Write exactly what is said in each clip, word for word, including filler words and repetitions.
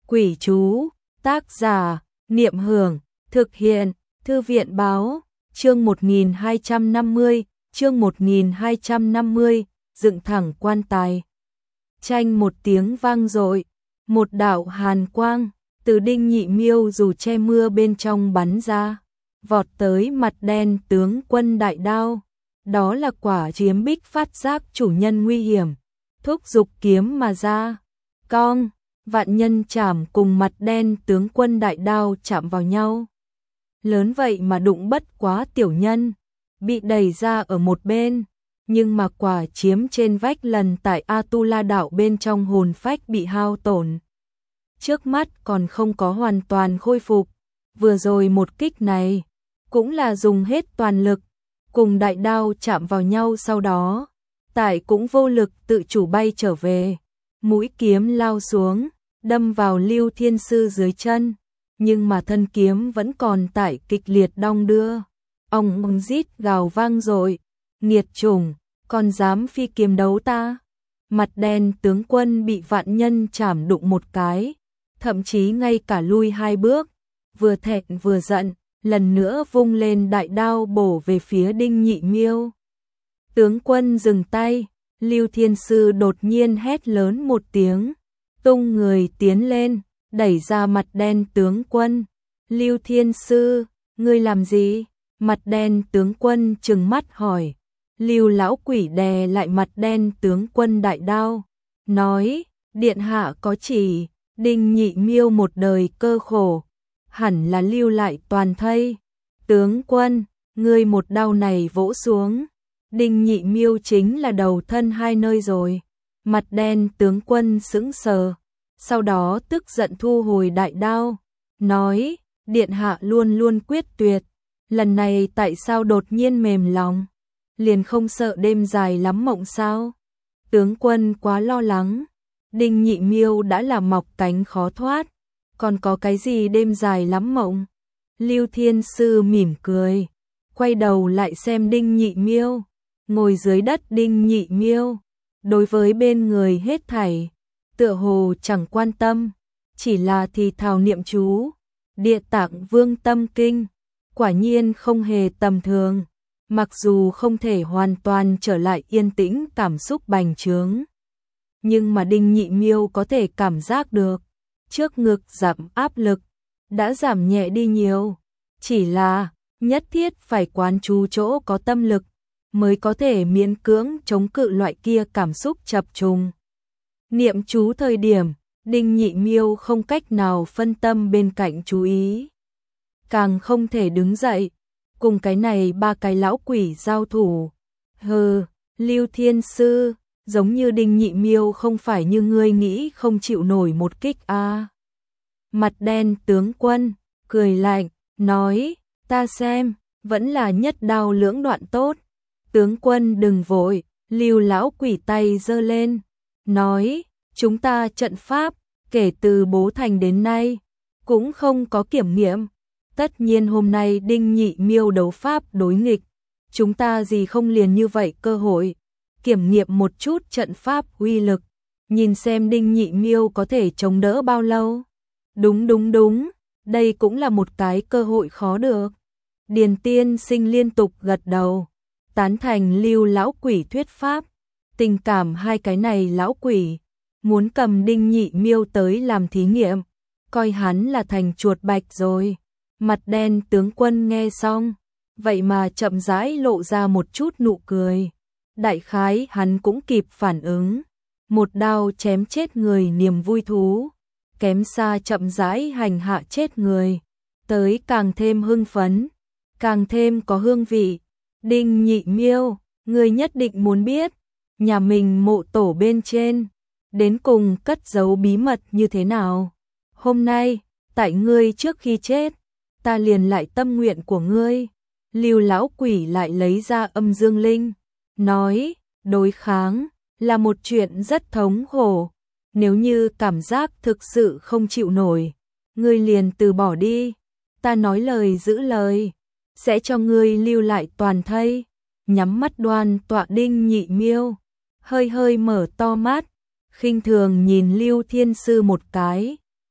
Quỷ chú, tác giả, Niệm Hưởng, thực hiện, Thư viện báo, chương một nghìn hai trăm năm mươi, chương một nghìn hai trăm năm mươi, dựng thẳng quan tài. Chanh một tiếng vang dội, một đạo hàn quang từ Đinh Nhị Miêu dù che mưa bên trong bắn ra, vọt tới mặt đen tướng quân đại đao. Đó là quả kiếm bích phát giác chủ nhân nguy hiểm, thúc giục kiếm mà ra. Cong, vạn nhân chảm cùng mặt đen tướng quân đại đao chạm vào nhau. Lớn vậy mà đụng bất quá tiểu nhân, bị đẩy ra ở một bên, nhưng mà quả chiếm trên vách lần tại Atula đạo bên trong hồn phách bị hao tổn. Trước mắt còn không có hoàn toàn khôi phục, vừa rồi một kích này cũng là dùng hết toàn lực, cùng đại đao chạm vào nhau sau đó, tại cũng vô lực tự chủ bay trở về, mũi kiếm lao xuống, đâm vào Lưu Thiên Sư dưới chân, nhưng mà thân kiếm vẫn còn tại kịch liệt đong đưa. Ong ong rít gào vang rồi, nghiệt chủng, còn dám phi kiếm đấu ta. Mặt đen tướng quân bị vạn nhân chảm đụng một cái, thậm chí ngay cả lui hai bước, vừa thẹn vừa giận, lần nữa vung lên đại đao bổ về phía Đinh Nhị Miêu. Tướng quân dừng tay, Lưu Thiên Sư đột nhiên hét lớn một tiếng, tung người tiến lên, đẩy ra mặt đen tướng quân. Lưu Thiên Sư, ngươi làm gì? Mặt đen tướng quân trừng mắt hỏi. Lưu lão quỷ đè lại mặt đen tướng quân đại đao, nói, điện hạ có chỉ, Đinh Nhị Miêu một đời cơ khổ, hẳn là lưu lại toàn thây. Tướng quân, ngươi một đao này vỗ xuống, Đinh Nhị Miêu chính là đầu thân hai nơi rồi. Mặt đen tướng quân sững sờ, sau đó tức giận thu hồi đại đao, nói, điện hạ luôn luôn quyết tuyệt, lần này tại sao đột nhiên mềm lòng, liền không sợ đêm dài lắm mộng sao? Tướng quân quá lo lắng, Đinh Nhị Miêu đã là mọc cánh khó thoát, còn có cái gì đêm dài lắm mộng? Lưu Thiên Sư mỉm cười, quay đầu lại xem Đinh Nhị Miêu, ngồi dưới đất Đinh Nhị Miêu, đối với bên người hết thảy, tựa hồ chẳng quan tâm, chỉ là thì thào niệm chú, Địa Tạng Vương Tâm Kinh, quả nhiên không hề tầm thường, mặc dù không thể hoàn toàn trở lại yên tĩnh cảm xúc bành trướng. Nhưng mà Đinh Nhị Miêu có thể cảm giác được, trước ngực giảm áp lực, đã giảm nhẹ đi nhiều, chỉ là nhất thiết phải quán chú chỗ có tâm lực, mới có thể miễn cưỡng chống cự loại kia cảm xúc chập trùng. Niệm chú thời điểm, Đinh Nhị Miêu không cách nào phân tâm bên cạnh chú ý, càng không thể đứng dậy, cùng cái này ba cái lão quỷ giao thủ. Hừ, Lưu Thiên Sư, giống như Đinh Nhị Miêu không phải như ngươi nghĩ không chịu nổi một kích a. À. Mặt đen tướng quân, cười lạnh, nói, ta xem, vẫn là nhất đao lưỡng đoạn tốt. Tướng quân đừng vội, Lưu lão quỷ tay giơ lên, nói, chúng ta trận pháp, kể từ bố thành đến nay, cũng không có kiểm nghiệm. Tất nhiên hôm nay Đinh Nhị Miêu đấu pháp đối nghịch, chúng ta gì không liền như vậy cơ hội, kiểm nghiệm một chút trận pháp uy lực, nhìn xem Đinh Nhị Miêu có thể chống đỡ bao lâu. Đúng đúng đúng, đây cũng là một cái cơ hội khó được. Điền Tiên Sinh liên tục gật đầu, tán thành Lưu lão quỷ thuyết pháp, tình cảm hai cái này lão quỷ, muốn cầm Đinh Nhị Miêu tới làm thí nghiệm, coi hắn là thành chuột bạch rồi. Mặt đen tướng quân nghe xong, vậy mà chậm rãi lộ ra một chút nụ cười. Đại khái hắn cũng kịp phản ứng, một đao chém chết người niềm vui thú, kém xa chậm rãi hành hạ chết người, tới càng thêm hưng phấn, càng thêm có hương vị. Đinh Nhị Miêu, ngươi nhất định muốn biết, nhà mình mộ tổ bên trên, đến cùng cất giấu bí mật như thế nào. Hôm nay, tại ngươi trước khi chết, ta liền lại tâm nguyện của ngươi. Lưu lão quỷ lại lấy ra âm dương linh, nói, đối kháng là một chuyện rất thống khổ, nếu như cảm giác thực sự không chịu nổi, ngươi liền từ bỏ đi, ta nói lời giữ lời, sẽ cho ngươi lưu lại toàn thây. Nhắm mắt đoan tọa Đinh Nhị Miêu, hơi hơi mở to mắt, khinh thường nhìn Lưu Thiên Sư một cái,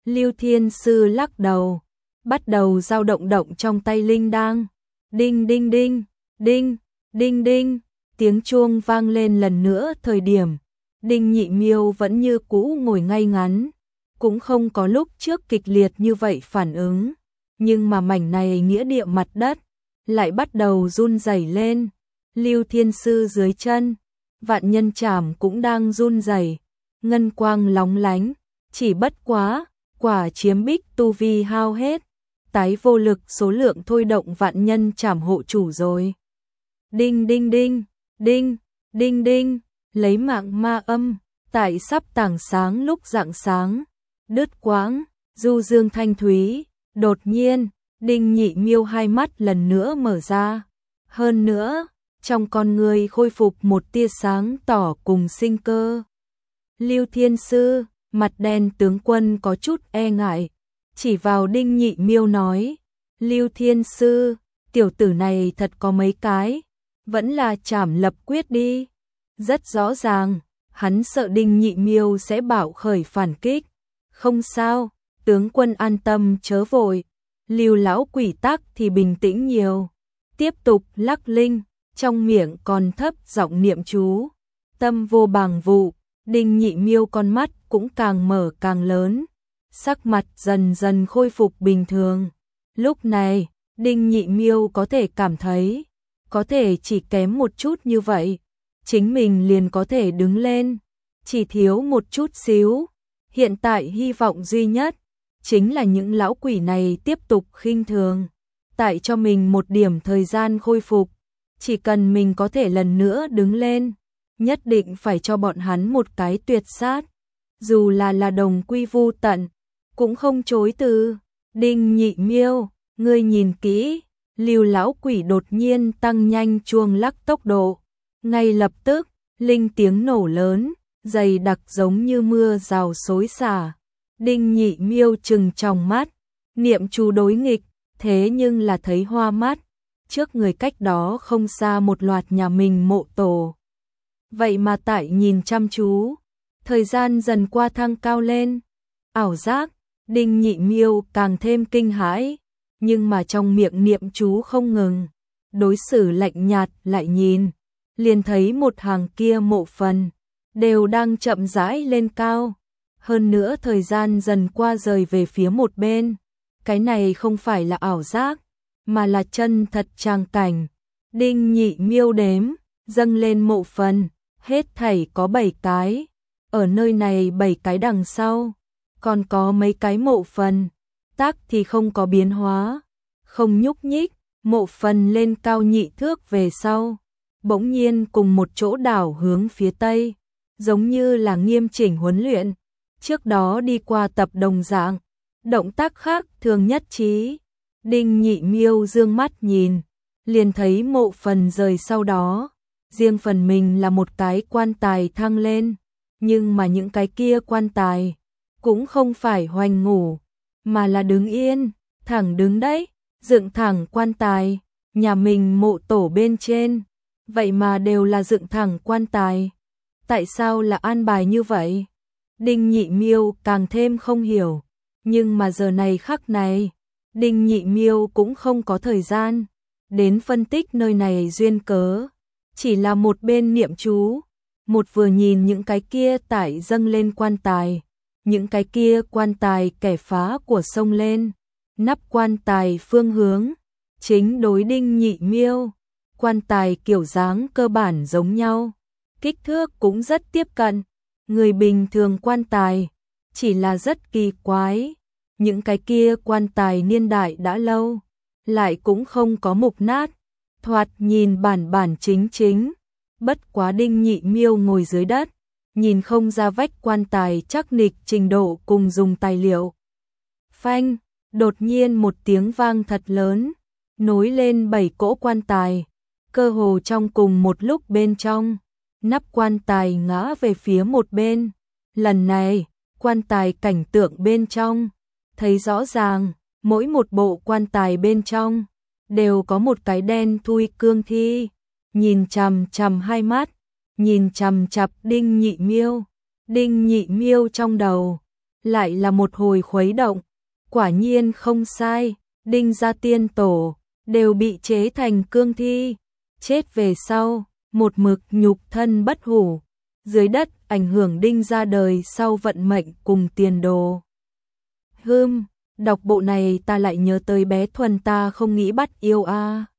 Lưu Thiên Sư lắc đầu, bắt đầu dao động động trong tay linh đang. Đinh đinh đinh, đinh, đinh đinh, tiếng chuông vang lên lần nữa. Thời điểm Đinh Nhị Miêu vẫn như cũ ngồi ngay ngắn, cũng không có lúc trước kịch liệt như vậy phản ứng, nhưng mà mảnh này nghĩa địa mặt đất lại bắt đầu run rẩy lên. Lưu Thiên Sư dưới chân, Vạn Nhân Trảm cũng đang run rẩy, ngân quang lóng lánh, chỉ bất quá, quả chiếm bích tu vi hao hết, tái vô lực số lượng thôi động Vạn Nhân Trảm hộ chủ rồi. Đinh đinh đinh, đinh, đinh đinh, lấy mạng ma âm, tại sắp tảng sáng lúc rạng sáng, đứt quãng, du dương thanh thúy, đột nhiên, Đinh Nhị Miêu hai mắt lần nữa mở ra, hơn nữa, trong con người khôi phục một tia sáng tỏ cùng sinh cơ. Lưu Thiên Sư, mặt đen tướng quân có chút e ngại, chỉ vào Đinh Nhị Miêu nói, Lưu Thiên Sư, tiểu tử này thật có mấy cái, vẫn là trảm lập quyết đi. Rất rõ ràng, hắn sợ Đinh Nhị Miêu sẽ bạo khởi phản kích. Không sao, tướng quân an tâm chớ vội. Lưu lão quỷ tắc thì bình tĩnh nhiều, tiếp tục lắc linh, trong miệng còn thấp giọng niệm chú. Tâm vô bàng vụ, Đinh Nhị Miêu con mắt cũng càng mở càng lớn, sắc mặt dần dần khôi phục bình thường. Lúc này, Đinh Nhị Miêu có thể cảm thấy, có thể chỉ kém một chút như vậy, chính mình liền có thể đứng lên, chỉ thiếu một chút xíu. Hiện tại hy vọng duy nhất chính là những lão quỷ này tiếp tục khinh thường, tại cho mình một điểm thời gian khôi phục, chỉ cần mình có thể lần nữa đứng lên, nhất định phải cho bọn hắn một cái tuyệt sát, dù là là đồng quy vu tận, cũng không chối từ. Đinh Nhị Miêu, ngươi nhìn kỹ, Lưu lão quỷ đột nhiên tăng nhanh chuông lắc tốc độ, ngay lập tức, linh tiếng nổ lớn, dày đặc giống như mưa rào xối xả. Đinh Nhị Miêu trừng tròng mắt, niệm chú đối nghịch, thế nhưng là thấy hoa mắt, trước người cách đó không xa một loạt nhà mình mộ tổ. Vậy mà tại nhìn chăm chú, thời gian dần qua thăng cao lên, ảo giác, Đinh Nhị Miêu càng thêm kinh hãi, nhưng mà trong miệng niệm chú không ngừng, đối xử lạnh nhạt lại nhìn, liền thấy một hàng kia mộ phần, đều đang chậm rãi lên cao. Hơn nữa thời gian dần qua rời về phía một bên, cái này không phải là ảo giác, mà là chân thật tràng cảnh. Đinh Nhị Miêu đếm, dâng lên mộ phần, hết thảy có bảy cái, ở nơi này bảy cái đằng sau, còn có mấy cái mộ phần, tác thì không có biến hóa, không nhúc nhích, mộ phần lên cao nhị thước về sau, bỗng nhiên cùng một chỗ đảo hướng phía tây, giống như là nghiêm chỉnh huấn luyện. Trước đó đi qua tập đồng dạng, động tác khác thường nhất trí. Đinh Nhị Miêu dương mắt nhìn, liền thấy mộ phần rời sau đó, riêng phần mình là một cái quan tài thăng lên, nhưng mà những cái kia quan tài cũng không phải hoành ngủ, mà là đứng yên, thẳng đứng đấy, dựng thẳng quan tài, nhà mình mộ tổ bên trên, vậy mà đều là dựng thẳng quan tài. Tại sao là an bài như vậy? Đinh Nhị Miêu càng thêm không hiểu, nhưng mà giờ này khắc này, Đinh Nhị Miêu cũng không có thời gian đến phân tích nơi này duyên cớ, chỉ là một bên niệm chú, một vừa nhìn những cái kia tải dâng lên quan tài, những cái kia quan tài kẻ phá của sông lên, nắp quan tài phương hướng chính đối Đinh Nhị Miêu, quan tài kiểu dáng cơ bản giống nhau, kích thước cũng rất tiếp cận người bình thường quan tài, chỉ là rất kỳ quái, những cái kia quan tài niên đại đã lâu, lại cũng không có mục nát, thoạt nhìn bản bản chính chính, bất quá Đinh Nhị Miêu ngồi dưới đất, nhìn không ra vách quan tài chắc nịch trình độ cùng dùng tài liệu. Phanh, đột nhiên một tiếng vang thật lớn, nối lên bảy cỗ quan tài, cơ hồ trong cùng một lúc bên trong. Nắp quan tài ngã về phía một bên, lần này, quan tài cảnh tượng bên trong, thấy rõ ràng, mỗi một bộ quan tài bên trong, đều có một cái đen thui cương thi, nhìn chằm chằm hai mắt, nhìn chằm chằm Đinh Nhị Miêu, Đinh Nhị Miêu trong đầu, lại là một hồi khuấy động. Quả nhiên không sai, Đinh gia tiên tổ đều bị chế thành cương thi, chết về sau, một mực nhục thân bất hủ, dưới đất ảnh hưởng Đinh gia đời sau vận mệnh cùng tiền đồ. Hừm, đọc bộ này ta lại nhớ tới bé Thuần ta không nghĩ bắt yêu a.